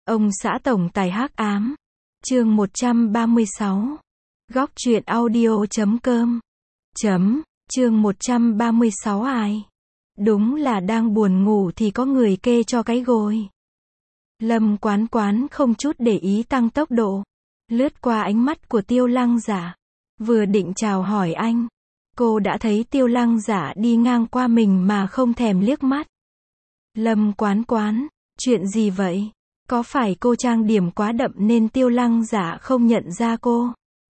Ông xã tổng tài hắc ám. Chương 136. Góc truyện audio.com. Chương 136 ai? Đúng là đang buồn ngủ thì có người kê cho cái gối. Lâm Quán Quán không chút để ý tăng tốc độ, lướt qua ánh mắt của Tiêu Lăng Giả. Vừa định chào hỏi anh, cô đã thấy Tiêu Lăng Giả đi ngang qua mình mà không thèm liếc mắt. Lâm Quán Quán, chuyện gì vậy? Có phải cô trang điểm quá đậm nên Tiêu Lăng Giả không nhận ra cô?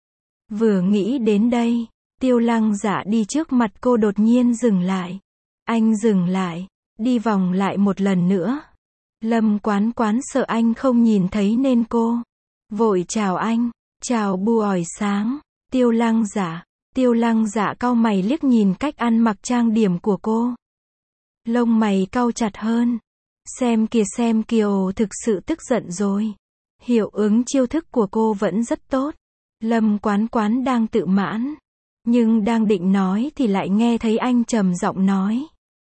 Vừa nghĩ đến đây, Tiêu Lăng Giả đi trước mặt cô đột nhiên dừng lại. Anh dừng lại, đi vòng lại một lần nữa. Lâm Quán Quán sợ anh không nhìn thấy nên cô vội chào anh, chào buổi sáng, Tiêu Lăng Giả. Tiêu Lăng Giả cau mày liếc nhìn cách ăn mặc trang điểm của cô. Lông mày cau chặt hơn. Xem kìa, ồ, thực sự tức giận rồi. Hiệu ứng chiêu thức của cô vẫn rất tốt. Lâm Quán Quán đang tự mãn, nhưng đang định nói thì lại nghe thấy anh trầm giọng nói.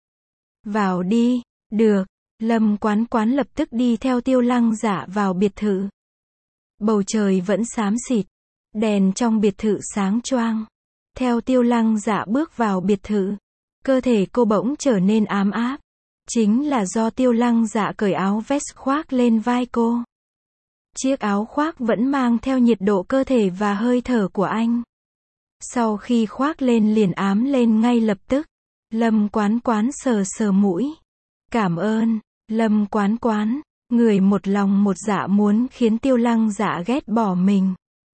Vào đi. Được. Lâm Quán Quán lập tức đi theo Tiêu Lăng Giả vào biệt thự. Bầu trời vẫn xám xịt, đèn trong biệt thự sáng choang. Theo Tiêu Lăng Giả bước vào biệt thự, cơ thể cô bỗng trở nên ám áp. Chính là do Tiêu Lăng Giả cởi áo vest khoác lên vai cô. Chiếc áo khoác vẫn mang theo nhiệt độ cơ thể và hơi thở của anh. Sau khi khoác lên liền ám lên ngay lập tức. Lâm Quán Quán sờ sờ mũi. Cảm ơn, Lâm Quán Quán. Người một lòng một dạ muốn khiến Tiêu Lăng Giả ghét bỏ mình.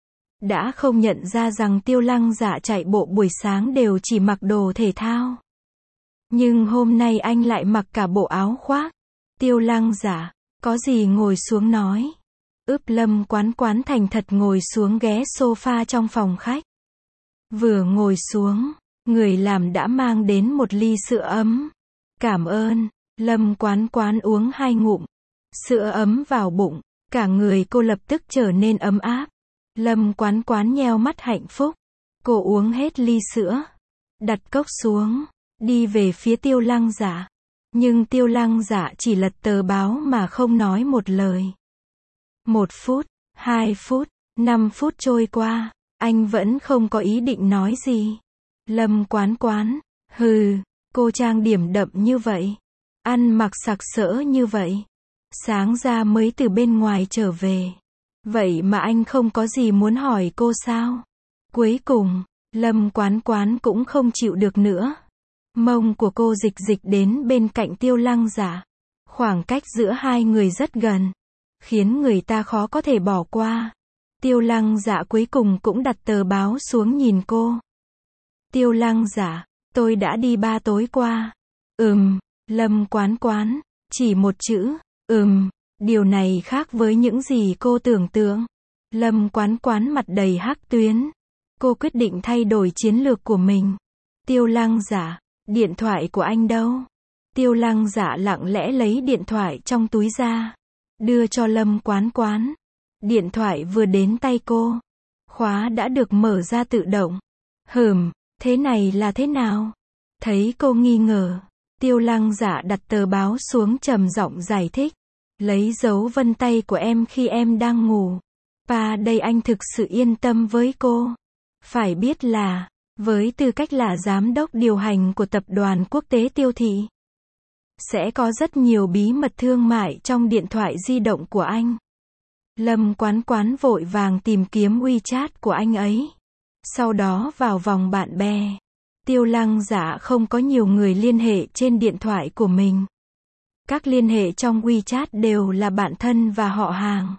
Đã không nhận ra rằng Tiêu Lăng Giả chạy bộ buổi sáng đều chỉ mặc đồ thể thao. Nhưng hôm nay anh lại mặc cả bộ áo khoác. Tiêu Lăng Giả, có gì ngồi xuống nói. Lâm Quán Quán thành thật ngồi xuống ghế sofa trong phòng khách. Vừa ngồi xuống, người làm đã mang đến một ly sữa ấm. Cảm ơn. Lâm Quán Quán uống 2 ngụm. Sữa ấm vào bụng, cả người cô lập tức trở nên ấm áp. Lâm Quán Quán nheo mắt hạnh phúc. Cô uống hết ly sữa, đặt cốc xuống, đi về phía Tiêu Lăng Giả. Nhưng Tiêu Lăng Giả chỉ lật tờ báo mà không nói một lời. 1 phút, 2 phút, 5 phút trôi qua, anh vẫn không có ý định nói gì. Lâm Quán Quán, hừ, cô trang điểm đậm như vậy, ăn mặc sặc sỡ như vậy, sáng ra mới từ bên ngoài trở về. Vậy mà anh không có gì muốn hỏi cô sao? Cuối cùng, Lâm Quán Quán cũng không chịu được nữa. Mông của cô dịch đến bên cạnh Tiêu Lăng Giả. Khoảng cách giữa hai người rất gần, khiến người ta khó có thể bỏ qua. Tiêu Lăng Giả cuối cùng cũng đặt tờ báo xuống nhìn cô. Tiêu Lăng Giả, tôi đã đi 3 tối qua. Lâm Quán Quán, chỉ một chữ, điều này khác với những gì cô tưởng tượng. Lâm Quán Quán mặt đầy hắc tuyến. Cô quyết định thay đổi chiến lược của mình. Tiêu Lăng Giả, điện thoại của anh đâu? Tiêu Lăng Giả lặng lẽ lấy điện thoại trong túi ra, đưa cho Lâm Quán Quán. Điện thoại vừa đến tay cô, khóa đã được mở ra tự động. Thế này là thế nào? Thấy cô nghi ngờ, Tiêu Lăng Giả đặt tờ báo xuống trầm giọng giải thích. Lấy dấu vân tay của em khi em đang ngủ. Đây anh thực sự yên tâm với cô. Phải biết là, với tư cách là giám đốc điều hành của tập đoàn quốc tế Tiêu Thị, sẽ có rất nhiều bí mật thương mại trong điện thoại di động của anh. Lâm Quán Quán vội vàng tìm kiếm WeChat của anh ấy. Sau đó vào vòng bạn bè. Tiêu Lăng Giả không có nhiều người liên hệ trên điện thoại của mình. Các liên hệ trong WeChat đều là bạn thân và họ hàng.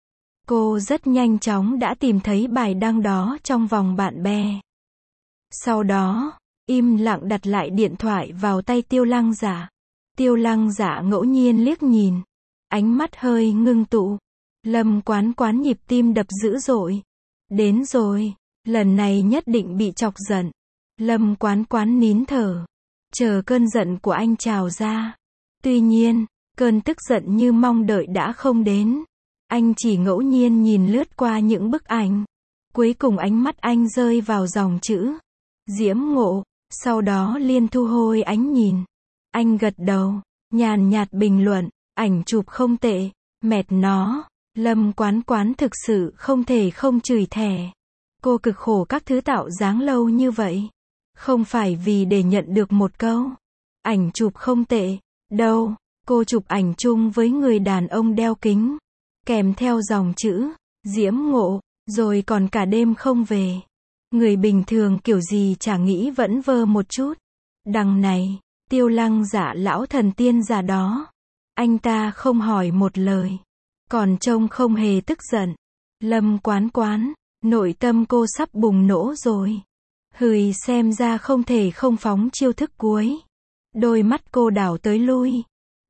Cô rất nhanh chóng đã tìm thấy bài đăng đó trong vòng bạn bè. Sau đó, im lặng đặt lại điện thoại vào tay Tiêu Lăng Giả. Tiêu Lăng Giả ngẫu nhiên liếc nhìn, ánh mắt hơi ngưng tụ. Lâm Quán Quán nhịp tim đập dữ dội. Đến rồi, lần này nhất định bị chọc giận. Lâm Quán Quán nín thở, chờ cơn giận của anh trào ra. Tuy nhiên, cơn tức giận như mong đợi đã không đến. Anh chỉ ngẫu nhiên nhìn lướt qua những bức ảnh. Cuối cùng ánh mắt anh rơi vào dòng chữ Diễm Ngộ. Sau đó liền thu hồi ánh nhìn. Anh gật đầu, nhàn nhạt bình luận, ảnh chụp không tệ. Mệt nó, Lâm Quán Quán thực sự không thể không chửi thề. Cô cực khổ các thứ tạo dáng lâu như vậy. Không phải vì để nhận được một câu ảnh chụp không tệ, đâu. Cô chụp ảnh chung với người đàn ông đeo kính, kèm theo dòng chữ, diễm ngộ, rồi còn cả đêm không về. Người bình thường kiểu gì chả nghĩ vẫn vơ một chút. Đằng này, Tiêu Lăng Dạ lão thần tiên già đó. Anh ta không hỏi một lời. Còn trông không hề tức giận. Lâm Quán Quán, nội tâm cô sắp bùng nổ rồi. Hừi, xem ra không thể không phóng chiêu thức cuối. Đôi mắt cô đảo tới lui.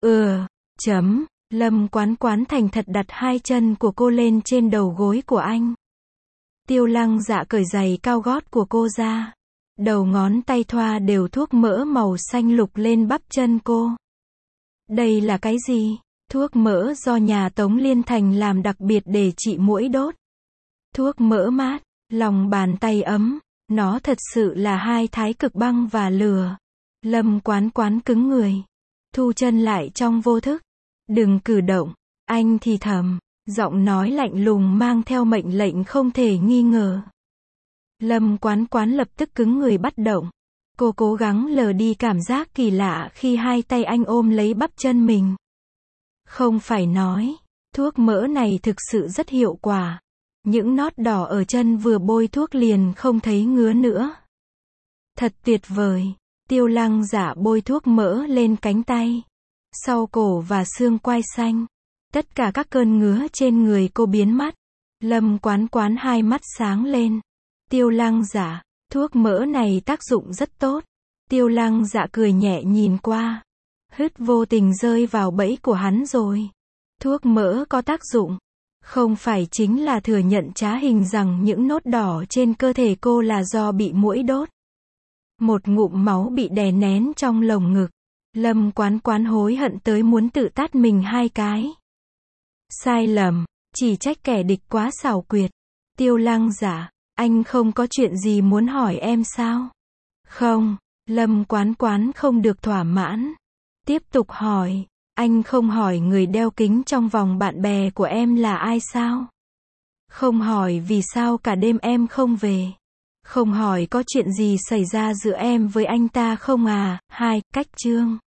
Lâm Quán Quán thành thật đặt hai chân của cô lên trên đầu gối của anh. Tiêu Lăng Dạ cởi giày cao gót của cô ra. Đầu ngón tay thoa đều thuốc mỡ màu xanh lục lên bắp chân cô. Đây là cái gì? Thuốc mỡ do nhà Tống Liên Thành làm đặc biệt để trị muỗi đốt. Thuốc mỡ mát, lòng bàn tay ấm. Nó thật sự là hai thái cực băng và lửa. Lâm Quán Quán cứng người. Thu chân lại trong vô thức. Đừng cử động. Anh thì thầm. Giọng nói lạnh lùng mang theo mệnh lệnh không thể nghi ngờ. Lâm Quán Quán lập tức cứng người bất động. Cô cố gắng lờ đi cảm giác kỳ lạ khi hai tay anh ôm lấy bắp chân mình. Không phải nói, thuốc mỡ này thực sự rất hiệu quả. Những nót đỏ ở chân vừa bôi thuốc liền không thấy ngứa nữa. Thật tuyệt vời. Tiêu Lăng Dạ bôi thuốc mỡ lên cánh tay, sau cổ và xương quai xanh. Tất cả các cơn ngứa trên người cô biến mất. Lâm Quán Quán hai mắt sáng lên. Tiêu Lăng Dạ, thuốc mỡ này tác dụng rất tốt. Tiêu Lăng Dạ cười nhẹ nhìn qua. Hứt vô tình rơi vào bẫy của hắn rồi. Thuốc mỡ có tác dụng. Không phải chính là thừa nhận trá hình rằng những nốt đỏ trên cơ thể cô là do bị muỗi đốt. Một ngụm máu bị đè nén trong lồng ngực. Lâm Quán Quán hối hận tới muốn tự tát mình hai cái. Sai lầm, chỉ trách kẻ địch quá xảo quyệt. Tiêu Lăng Dạ, anh không có chuyện gì muốn hỏi em sao? Không, Lâm Quán Quán không được thỏa mãn. Tiếp tục hỏi, anh không hỏi người đeo kính trong vòng bạn bè của em là ai sao? Không hỏi vì sao cả đêm em không về? Không hỏi có chuyện gì xảy ra giữa em với anh ta không à? Cách chương